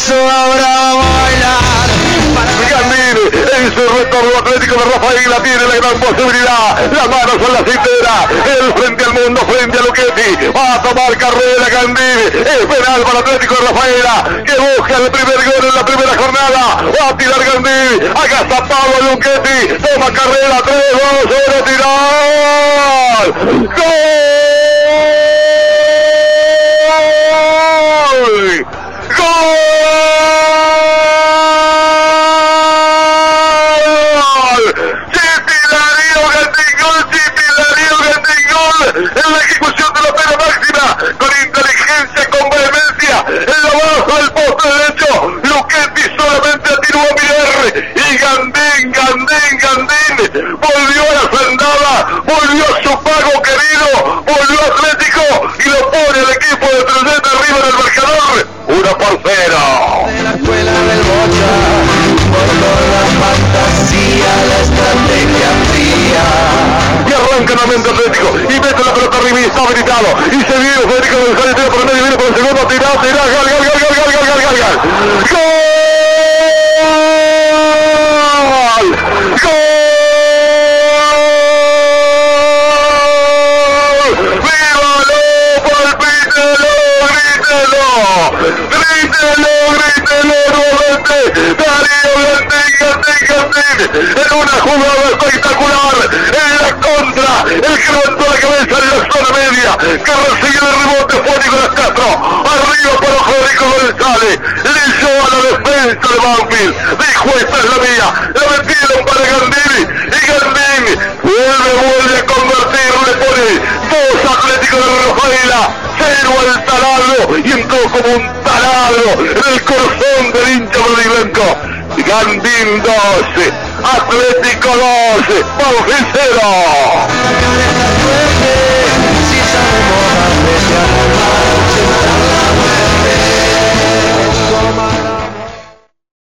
eso ahora vamos a bailar. Gandín en su retorno Atlético de Rafaela tiene la gran posibilidad. Las manos en la cintura, el frente al mundo, frente a Luchetti. Va a tomar carrera Gandín. Es penal para Atlético de Rafaela, que busca el primer gol en la primera jornada. Va a tirar Gandín, agazapado a Luchetti. Toma carrera, 3-2, tirar. ¡Gol! ¡Gol! En la ejecución de la pena máxima, con inteligencia, con vehemencia, en la baja al poste derecho, Luchetti solamente atiró a mirar, y Gandín, volvió a la sandada, volvió a su pago querido, volvió a Atlético, y lo pone el equipo de Trujete arriba del marcador, 1-0. De la escuela del Bocha, por toda la fantasía, la estrategia fría. Y arranca nuevamente Atlético y mete la pelota arriba y está habilitado y se viene Federico González, tira por el medio, viene por el segundo, tira, gol. ¡Vívalo! ¡Palpítelo! ¡Grítelo nuevamente! Darío Gandín, en una jugada espectacular, en la contra, el que levantó la cabeza en la zona media, que recibe el rebote fue Nicolás Castro, arriba para Federico González, leyó a la defensa de Banfield, dijo esta es la mía, la metieron para Gandín, y Gandín vuelve a convertir, le pone 2 Atlético de Rafaela, 0 al taladro, y entró como un taladro en el corazón del hincha verdiblanco. Gandín 12, Atlético 12, Banfield 0.